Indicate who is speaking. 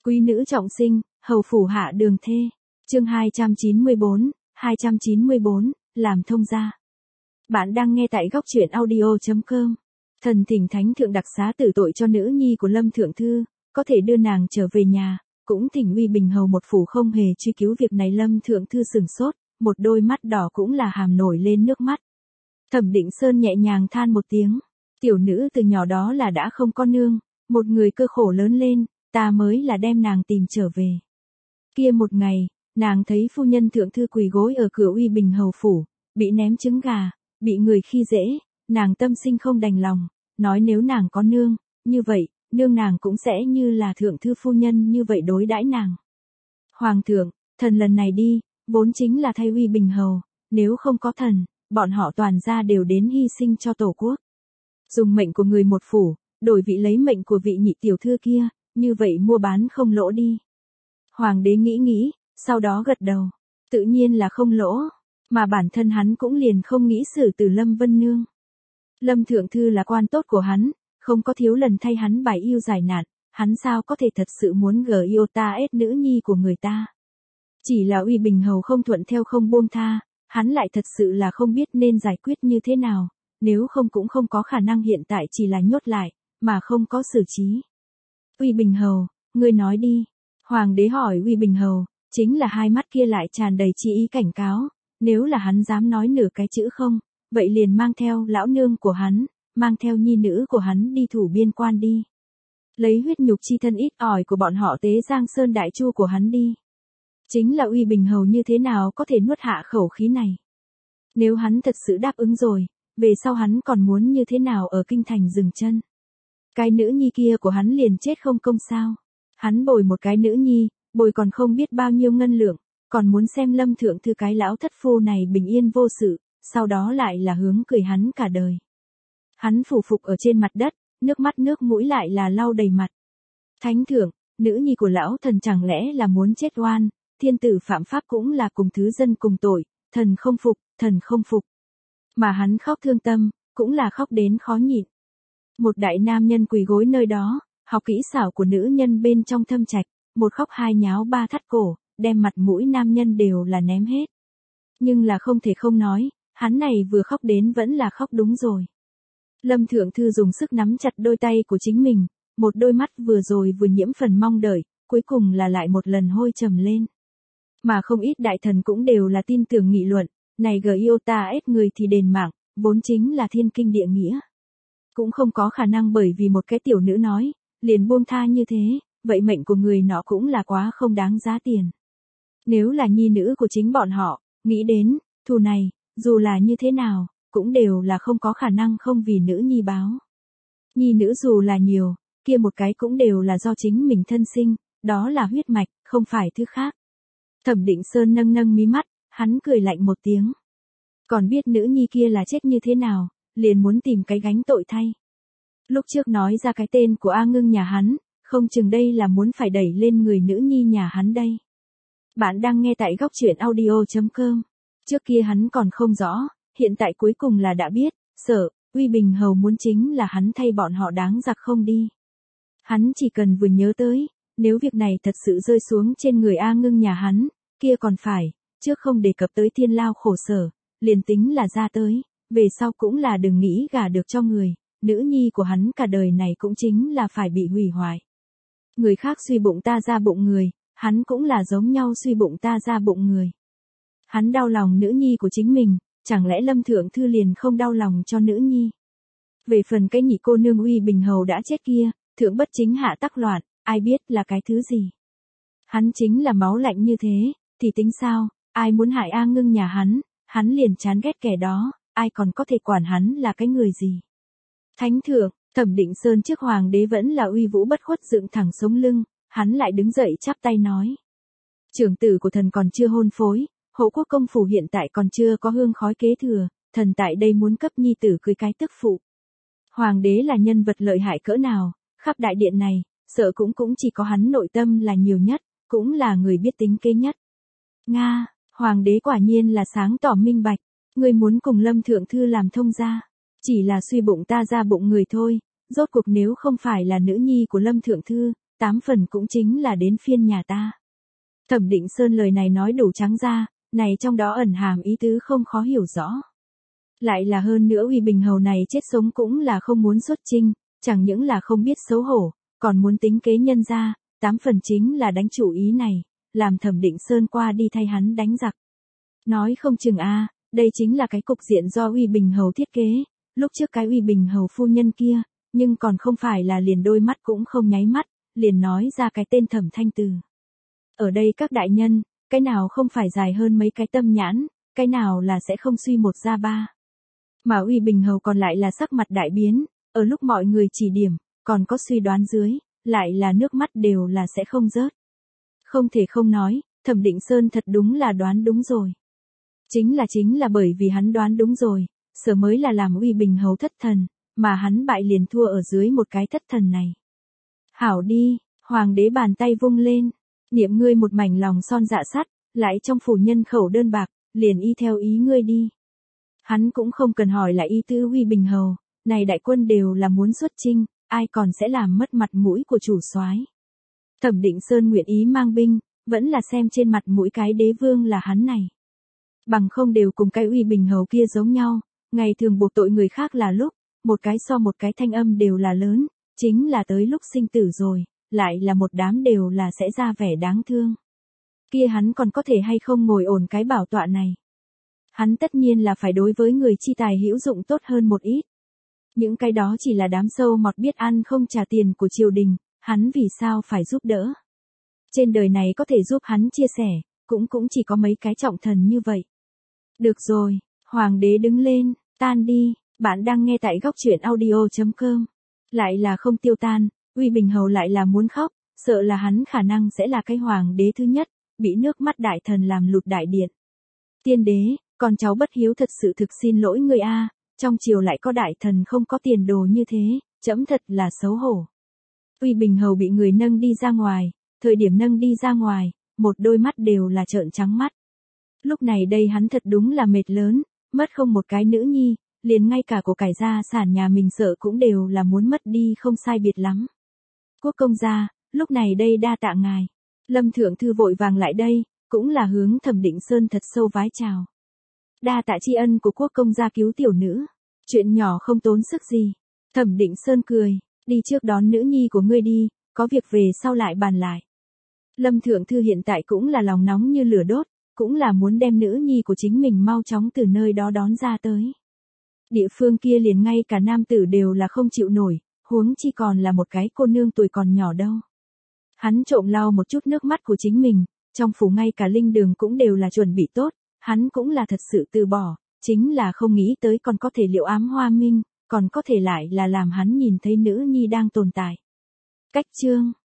Speaker 1: Quý nữ trọng sinh, hầu phủ hạ đường thê. Chương 294, làm thông gia. Bạn đang nghe tại góc truyện audio.com. Thần thỉnh thánh thượng đặc xá tử tội cho nữ nhi của Lâm thượng thư, có thể đưa nàng trở về nhà, cũng thỉnh uy bình hầu một phủ không hề truy cứu việc này. Lâm thượng thư sửng sốt, một đôi mắt đỏ cũng là hàm nổi lên nước mắt. Thẩm Định Sơn nhẹ nhàng than một tiếng, tiểu nữ từ nhỏ đó là đã không có nương, một người cơ khổ lớn lên, ta mới là đem nàng tìm trở về. Kia một ngày, nàng thấy phu nhân thượng thư quỳ gối ở cửa uy bình hầu phủ, bị ném trứng gà, bị người khi dễ, nàng tâm sinh không đành lòng, nói nếu nàng có nương, như vậy, nương nàng cũng sẽ như là thượng thư phu nhân như vậy đối đãi nàng. Hoàng thượng, thần lần này đi, vốn chính là thay uy bình hầu, nếu không có thần, bọn họ toàn gia đều đến hy sinh cho tổ quốc. Dùng mệnh của người một phủ, đổi vị lấy mệnh của vị nhị tiểu thư kia, như vậy mua bán không lỗ đi. Hoàng đế nghĩ, sau đó gật đầu, tự nhiên là không lỗ, mà bản thân hắn cũng liền không nghĩ xử tử Lâm Vân Nương. Lâm thượng thư là quan tốt của hắn, không có thiếu lần thay hắn bài yêu giải nạn, hắn sao có thể thật sự muốn yêu ta ết nữ nhi của người ta. Chỉ là uy bình hầu không thuận theo không buông tha, hắn lại thật sự là không biết nên giải quyết như thế nào, nếu không cũng không có khả năng hiện tại chỉ là nhốt lại, mà không có xử trí. Uy bình hầu, ngươi nói đi. Hoàng đế hỏi uy bình hầu, chính là hai mắt kia lại tràn đầy chi ý cảnh cáo, nếu là hắn dám nói nửa cái chữ không, vậy liền mang theo lão nương của hắn, mang theo nhi nữ của hắn đi thủ biên quan đi. Lấy huyết nhục chi thân ít ỏi của bọn họ tế Giang Sơn Đại Chu của hắn đi. Chính là uy bình hầu như thế nào có thể nuốt hạ khẩu khí này. Nếu hắn thật sự đáp ứng rồi, về sau hắn còn muốn như thế nào ở kinh thành dừng chân. Cái nữ nhi kia của hắn liền chết không công sao. Hắn bồi một cái nữ nhi, bồi còn không biết bao nhiêu ngân lượng, còn muốn xem Lâm thượng thư cái lão thất phu này bình yên vô sự, sau đó lại là hướng cười hắn cả đời. Hắn phủ phục ở trên mặt đất, nước mắt nước mũi lại là lau đầy mặt. Thánh thượng, nữ nhi của lão thần chẳng lẽ là muốn chết oan, thiên tử phạm pháp cũng là cùng thứ dân cùng tội, thần không phục. Mà hắn khóc thương tâm, cũng là khóc đến khó nhịn. Một đại nam nhân quỳ gối nơi đó, học kỹ xảo của nữ nhân bên trong thâm trạch, một khóc hai nháo ba thắt cổ, đem mặt mũi nam nhân đều là ném hết. Nhưng là không thể không nói, hắn này vừa khóc đến vẫn là khóc đúng rồi. Lâm thượng thư dùng sức nắm chặt đôi tay của chính mình, một đôi mắt vừa rồi vừa nhiễm phần mong đợi, cuối cùng là lại một lần hôi trầm lên. Mà không ít đại thần cũng đều là tin tưởng nghị luận, này ta ết người thì đền mạng, vốn chính là thiên kinh địa nghĩa. Cũng không có khả năng bởi vì một cái tiểu nữ nói, liền buông tha như thế, vậy mệnh của người nọ cũng là quá không đáng giá tiền. Nếu là nhi nữ của chính bọn họ, nghĩ đến, thù này, dù là như thế nào, cũng đều là không có khả năng không vì nữ nhi báo. Nhi nữ dù là nhiều, kia một cái cũng đều là do chính mình thân sinh, đó là huyết mạch, không phải thứ khác. Thẩm Định Sơn nâng mí mắt, hắn cười lạnh một tiếng. Còn biết nữ nhi kia là chết như thế nào, liền muốn tìm cái gánh tội thay. Lúc trước nói ra cái tên của A Ngưng nhà hắn, không chừng đây là muốn phải đẩy lên người nữ nhi nhà hắn đây. Bạn đang nghe tại góc truyện audio.com. Trước kia hắn còn không rõ, hiện tại cuối cùng là đã biết, uy bình hầu muốn chính là hắn thay bọn họ đáng giặc không đi. Hắn chỉ cần vừa nhớ tới, nếu việc này thật sự rơi xuống trên người A Ngưng nhà hắn, kia còn phải, trước không đề cập tới thiên lao khổ sở, liền tính là ra tới, về sau cũng là đừng nghĩ gả được cho người, nữ nhi của hắn cả đời này cũng chính là phải bị hủy hoại. Người khác suy bụng ta ra bụng người, hắn cũng là giống nhau suy bụng ta ra bụng người. Hắn đau lòng nữ nhi của chính mình, chẳng lẽ Lâm thượng thư liền không đau lòng cho nữ nhi. Về phần cái nhị cô nương uy bình hầu đã chết kia, thượng bất chính hạ tắc loạn, ai biết là cái thứ gì. Hắn chính là máu lạnh như thế, thì tính sao, ai muốn hại A Ngưng nhà hắn liền chán ghét kẻ đó, ai còn có thể quản hắn là cái người gì. Thánh thượng, Thẩm Định Sơn trước hoàng đế vẫn là uy vũ bất khuất dựng thẳng sống lưng, hắn lại đứng dậy chắp tay nói. Trưởng tử của thần còn chưa hôn phối, hộ quốc công phủ hiện tại còn chưa có hương khói kế thừa, thần tại đây muốn cấp nhi tử cưới cái tức phụ. Hoàng đế là nhân vật lợi hại cỡ nào, khắp đại điện này, sợ cũng chỉ có hắn nội tâm là nhiều nhất, cũng là người biết tính kế nhất. Nga, hoàng đế quả nhiên là sáng tỏ minh bạch, người muốn cùng Lâm thượng thư làm thông gia, chỉ là suy bụng ta ra bụng người thôi, rốt cuộc nếu không phải là nữ nhi của Lâm thượng thư, 8 phần cũng chính là đến phiên nhà ta. Thẩm Định Sơn lời này nói đủ trắng ra, này trong đó ẩn hàm ý tứ không khó hiểu rõ. Lại là hơn nữa Uy Bình Hầu này chết sống cũng là không muốn xuất chinh, chẳng những là không biết xấu hổ, còn muốn tính kế nhân ra, 8 phần chính là đánh chủ ý này, làm Thẩm Định Sơn qua đi thay hắn đánh giặc. Nói không chừng đây chính là cái cục diện do Uy Bình Hầu thiết kế, lúc trước cái Uy Bình Hầu phu nhân kia, nhưng còn không phải là liền đôi mắt cũng không nháy mắt, liền nói ra cái tên Thẩm Thanh Từ. Ở đây các đại nhân, cái nào không phải dài hơn mấy cái tâm nhãn, cái nào là sẽ không suy một ra ba. Mà Uy Bình Hầu còn lại là sắc mặt đại biến, ở lúc mọi người chỉ điểm, còn có suy đoán dưới, lại là nước mắt đều là sẽ không rớt. Không thể không nói, Thẩm Định Sơn thật đúng là đoán đúng rồi. Chính là bởi vì hắn đoán đúng rồi, sở mới là làm Uy Bình Hầu thất thần, mà hắn bại liền thua ở dưới một cái thất thần này. Hảo đi, hoàng đế bàn tay vung lên, niệm ngươi một mảnh lòng son dạ sắt, lại trong phủ nhân khẩu đơn bạc, liền y theo ý ngươi đi. Hắn cũng không cần hỏi là y tư Uy Bình Hầu, này đại quân đều là muốn xuất chinh, ai còn sẽ làm mất mặt mũi của chủ soái. Thẩm Định Sơn nguyện ý mang binh, vẫn là xem trên mặt mũi cái đế vương là hắn này. Bằng không đều cùng cái Uy Bình Hầu kia giống nhau, ngày thường buộc tội người khác là lúc, một cái so một cái thanh âm đều là lớn, chính là tới lúc sinh tử rồi, lại là một đám đều là sẽ ra vẻ đáng thương. Kia hắn còn có thể hay không ngồi ổn cái bảo tọa này. Hắn tất nhiên là phải đối với người chi tài hữu dụng tốt hơn một ít. Những cái đó chỉ là đám sâu mọt biết ăn không trả tiền của triều đình, hắn vì sao phải giúp đỡ. Trên đời này có thể giúp hắn chia sẻ, cũng chỉ có mấy cái trọng thần như vậy. Được rồi, hoàng đế đứng lên, tan đi, bạn đang nghe tại góc truyện audio.com. Lại là không tiêu tan, Uy Bình Hầu lại là muốn khóc, sợ là hắn khả năng sẽ là cái hoàng đế thứ nhất, bị nước mắt đại thần làm lụt đại điện. Tiên đế, con cháu bất hiếu thật sự thực xin lỗi người trong triều lại có đại thần không có tiền đồ như thế, trẫm thật là xấu hổ. Uy Bình Hầu bị người nâng đi ra ngoài, thời điểm nâng đi ra ngoài, một đôi mắt đều là trợn trắng mắt. Lúc này đây hắn thật đúng là mệt lớn, mất không một cái nữ nhi, liền ngay cả của cải gia sản nhà mình sợ cũng đều là muốn mất đi không sai biệt lắm. Quốc công gia, lúc này đây đa tạ ngài. Lâm Thượng Thư vội vàng lại đây, cũng là hướng Thẩm Định Sơn thật sâu vái chào. Đa tạ tri ân của quốc công gia cứu tiểu nữ, chuyện nhỏ không tốn sức gì. Thẩm Định Sơn cười, đi trước đón nữ nhi của ngươi đi, có việc về sau lại bàn lại. Lâm Thượng Thư hiện tại cũng là lòng nóng như lửa đốt, cũng là muốn đem nữ nhi của chính mình mau chóng từ nơi đó đón ra tới. Địa phương kia liền ngay cả nam tử đều là không chịu nổi, huống chi còn là một cái cô nương tuổi còn nhỏ đâu. Hắn trộm lau một chút nước mắt của chính mình, trong phủ ngay cả linh đường cũng đều là chuẩn bị tốt, hắn cũng là thật sự từ bỏ, chính là không nghĩ tới còn có thể liệu ám hoa minh, còn có thể lại là làm hắn nhìn thấy nữ nhi đang tồn tại. Cách chương